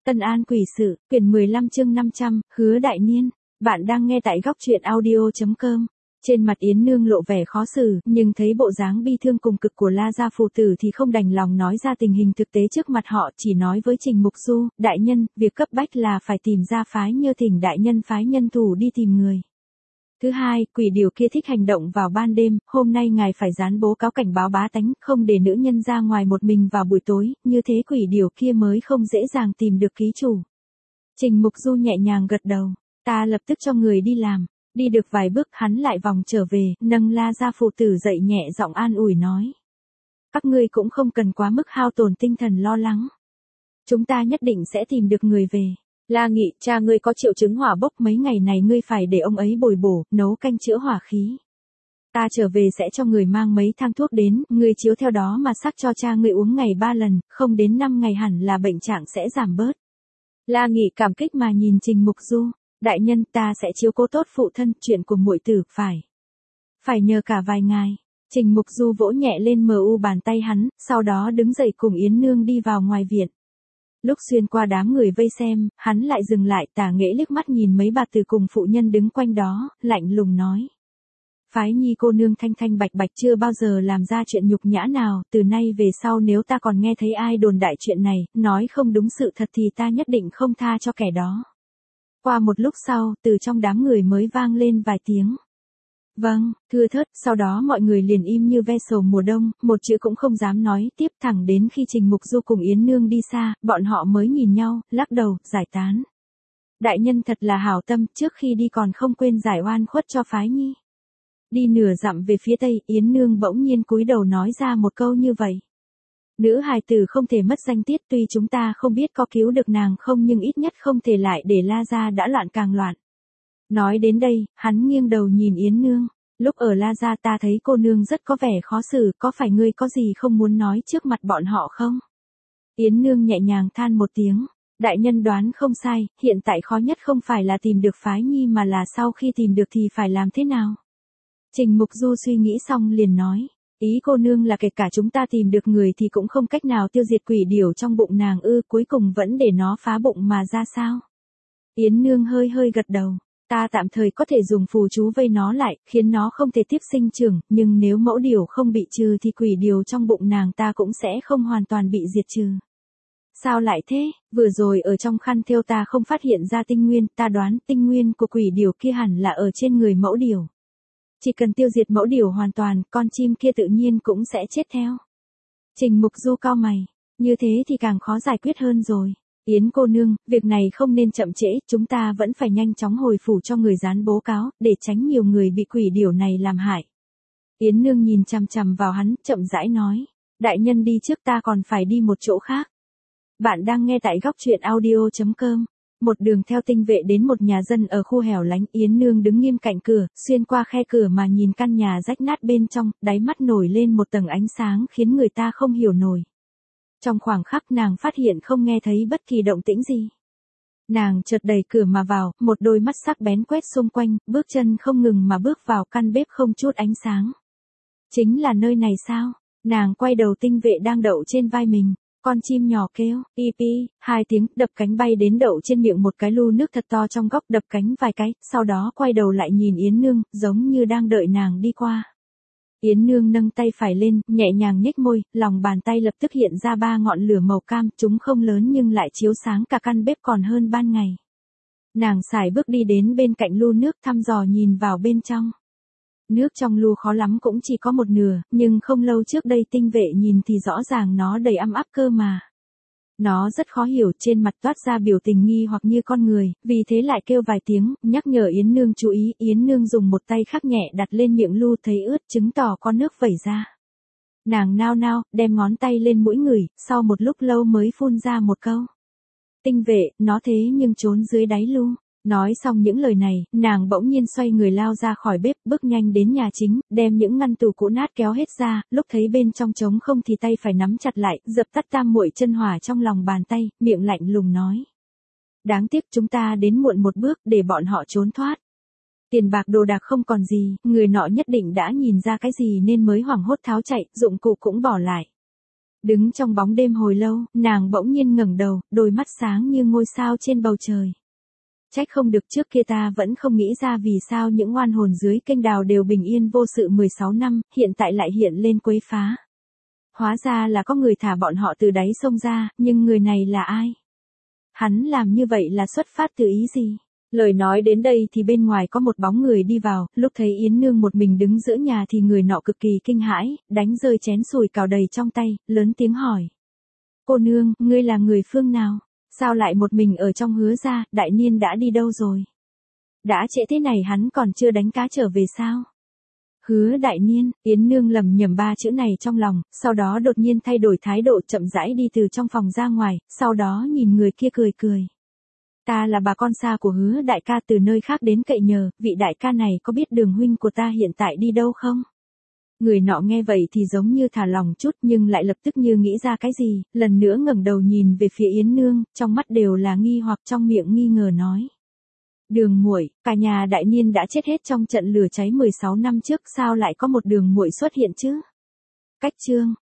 Tân An quỷ sự, quyển 15 chương 500, Hứa Đại Niên. Bạn đang nghe tại góc truyện audio.com. Trên mặt Yến Nương lộ vẻ khó xử, nhưng thấy bộ dáng bi thương cùng cực của La gia phụ tử thì không đành lòng nói ra tình hình thực tế trước mặt họ, chỉ nói với Trình Mục Du, đại nhân, việc cấp bách là phải tìm ra phái Nhơ thỉnh đại nhân phái nhân thủ đi tìm người. Thứ hai, quỷ điều kia thích hành động vào ban đêm, hôm nay ngài phải dán bố cáo cảnh báo bá tánh, không để nữ nhân ra ngoài một mình vào buổi tối, như thế quỷ điều kia mới không dễ dàng tìm được ký chủ. Trình Mục Du nhẹ nhàng gật đầu, ta lập tức cho người đi làm. Đi được vài bước hắn lại vòng trở về, nâng La gia phụ tử dậy nhẹ giọng an ủi nói. Các ngươi cũng không cần quá mức hao tổn tinh thần lo lắng. Chúng ta nhất định sẽ tìm được người về. La Nghị, cha ngươi có triệu chứng hỏa bốc, mấy ngày này ngươi phải để ông ấy bồi bổ, nấu canh chữa hỏa khí. Ta trở về sẽ cho người mang mấy thang thuốc đến, ngươi chiếu theo đó mà sắc cho cha ngươi uống ngày 3 lần, không đến 5 ngày hẳn là bệnh trạng sẽ giảm bớt. La Nghị cảm kích mà nhìn Trình Mục Du, đại nhân ta sẽ chiếu cố tốt phụ thân, chuyện của muội tử phải nhờ cả vài ngài. Trình Mục Du vỗ nhẹ lên bàn tay hắn, sau đó đứng dậy cùng Yến Nương đi vào ngoài viện. Lúc xuyên qua đám người vây xem, hắn lại dừng lại, Tả Nghệ liếc mắt nhìn mấy bà tử cùng phụ nhân đứng quanh đó, lạnh lùng nói. Phái Nhi cô nương thanh thanh bạch bạch chưa bao giờ làm ra chuyện nhục nhã nào, từ nay về sau nếu ta còn nghe thấy ai đồn đại chuyện này, nói không đúng sự thật thì ta nhất định không tha cho kẻ đó. Qua một lúc sau, từ trong đám người mới vang lên vài tiếng. Vâng, thưa thớt, sau đó mọi người liền im như ve sầu mùa đông, một chữ cũng không dám nói tiếp, thẳng đến khi Trình Mục Du cùng Yến Nương đi xa, bọn họ mới nhìn nhau, lắc đầu, giải tán. Đại nhân thật là hảo tâm, trước khi đi còn không quên giải oan khuất cho phái Nhi. Đi nửa dặm về phía tây, Yến Nương bỗng nhiên cúi đầu nói ra một câu như vậy. Nữ hài tử không thể mất danh tiết, tuy chúng ta không biết có cứu được nàng không nhưng ít nhất không thể lại để La gia đã loạn càng loạn. Nói đến đây, hắn nghiêng đầu nhìn Yến Nương. Lúc ở La gia ta thấy cô nương rất có vẻ khó xử, có phải ngươi có gì không muốn nói trước mặt bọn họ không? Yến Nương nhẹ nhàng than một tiếng. Đại nhân đoán không sai, hiện tại khó nhất không phải là tìm được phái Nhi mà là sau khi tìm được thì phải làm thế nào? Trình Mục Du suy nghĩ xong liền nói. Ý cô nương là kể cả chúng ta tìm được người thì cũng không cách nào tiêu diệt quỷ điểu trong bụng nàng ư, cuối cùng vẫn để nó phá bụng mà ra sao? Yến Nương hơi gật đầu. Ta tạm thời có thể dùng phù chú vây nó lại, khiến nó không thể tiếp sinh trưởng, nhưng nếu mẫu điểu không bị trừ thì quỷ điểu trong bụng nàng ta cũng sẽ không hoàn toàn bị diệt trừ. Sao lại thế? Vừa rồi ở trong khăn thêu ta không phát hiện ra tinh nguyên, ta đoán tinh nguyên của quỷ điểu kia hẳn là ở trên người mẫu điểu. Chỉ cần tiêu diệt mẫu điểu hoàn toàn, con chim kia tự nhiên cũng sẽ chết theo. Trình Mục Du cau mày, như thế thì càng khó giải quyết hơn rồi. Yến cô nương, việc này không nên chậm trễ, chúng ta vẫn phải nhanh chóng hồi phủ cho người dán bố cáo, để tránh nhiều người bị quỷ điểu này làm hại. Yến Nương nhìn chằm chằm vào hắn, chậm rãi nói, đại nhân đi trước, ta còn phải đi một chỗ khác. Bạn đang nghe tại góc truyện audio.com. Một đường theo tinh vệ đến một nhà dân ở khu hẻo lánh, Yến Nương đứng nghiêm cạnh cửa, xuyên qua khe cửa mà nhìn căn nhà rách nát bên trong, đáy mắt nổi lên một tầng ánh sáng khiến người ta không hiểu nổi. Trong khoảng khắc nàng phát hiện không nghe thấy bất kỳ động tĩnh gì. Nàng chợt đẩy cửa mà vào, một đôi mắt sắc bén quét xung quanh, bước chân không ngừng mà bước vào căn bếp không chút ánh sáng. Chính là nơi này sao? Nàng quay đầu, tinh vệ đang đậu trên vai mình. Con chim nhỏ kêu, pi pi, 2 tiếng, đập cánh bay đến đậu trên miệng một cái lu nước thật to trong góc, đập cánh vài cái, sau đó quay đầu lại nhìn Yến Nương, giống như đang đợi nàng đi qua. Yến Nương nâng tay phải lên, nhẹ nhàng nhếch môi, lòng bàn tay lập tức hiện ra 3 ngọn lửa màu cam, chúng không lớn nhưng lại chiếu sáng cả căn bếp còn hơn ban ngày. Nàng sải bước đi đến bên cạnh lu nước, thăm dò nhìn vào bên trong. Nước trong lu khó lắm cũng chỉ có một nửa, nhưng không lâu trước đây tinh vệ nhìn thì rõ ràng nó đầy ăm áp cơ mà. Nó rất khó hiểu, trên mặt toát ra biểu tình nghi hoặc như con người, vì thế lại kêu vài tiếng, nhắc nhở Yến Nương chú ý. Yến Nương dùng một tay khác nhẹ đặt lên miệng lu, thấy ướt, chứng tỏ có nước vẩy ra. Nàng nao nao, đem ngón tay lên mũi ngửi, sau một lúc lâu mới phun ra một câu. Tinh vệ, nó thế nhưng trốn dưới đáy lu. Nói xong những lời này, nàng bỗng nhiên xoay người lao ra khỏi bếp, bước nhanh đến nhà chính, đem những ngăn tủ cũ nát kéo hết ra, lúc thấy bên trong trống không thì tay phải nắm chặt lại, dập tắt tam muội chân hỏa trong lòng bàn tay, miệng lạnh lùng nói. Đáng tiếc chúng ta đến muộn một bước, để bọn họ trốn thoát. Tiền bạc đồ đạc không còn gì, người nọ nhất định đã nhìn ra cái gì nên mới hoảng hốt tháo chạy, dụng cụ cũng bỏ lại. Đứng trong bóng đêm hồi lâu, nàng bỗng nhiên ngẩng đầu, đôi mắt sáng như ngôi sao trên bầu trời. Trách không được trước kia ta vẫn không nghĩ ra vì sao những oan hồn dưới kênh đào đều bình yên vô sự 16 năm, hiện tại lại hiện lên quấy phá. Hóa ra là có người thả bọn họ từ đáy sông ra, nhưng người này là ai? Hắn làm như vậy là xuất phát từ ý gì? Lời nói đến đây thì bên ngoài có một bóng người đi vào, lúc thấy Yến Nương một mình đứng giữa nhà thì người nọ cực kỳ kinh hãi, đánh rơi chén sùi cào đầy trong tay, lớn tiếng hỏi. Cô nương, ngươi là người phương nào? Sao lại một mình ở trong Hứa gia, Đại Niên đã đi đâu rồi? Đã trễ thế này hắn còn chưa đánh cá trở về sao? Hứa Đại Niên, Yến Nương lầm nhầm 3 chữ này trong lòng, sau đó đột nhiên thay đổi thái độ chậm rãi đi từ trong phòng ra ngoài, sau đó nhìn người kia cười cười. Ta là bà con xa của Hứa đại ca từ nơi khác đến cậy nhờ, vị đại ca này có biết Đường huynh của ta hiện tại đi đâu không? Người nọ nghe vậy thì giống như thả lòng chút nhưng lại lập tức như nghĩ ra cái gì, lần nữa ngẩng đầu nhìn về phía Yến Nương, trong mắt đều là nghi hoặc trong miệng nghi ngờ nói. Đường muội, cả nhà Đại Niên đã chết hết trong trận lửa cháy 16 năm trước sao lại có một đường muội xuất hiện chứ? Cách chương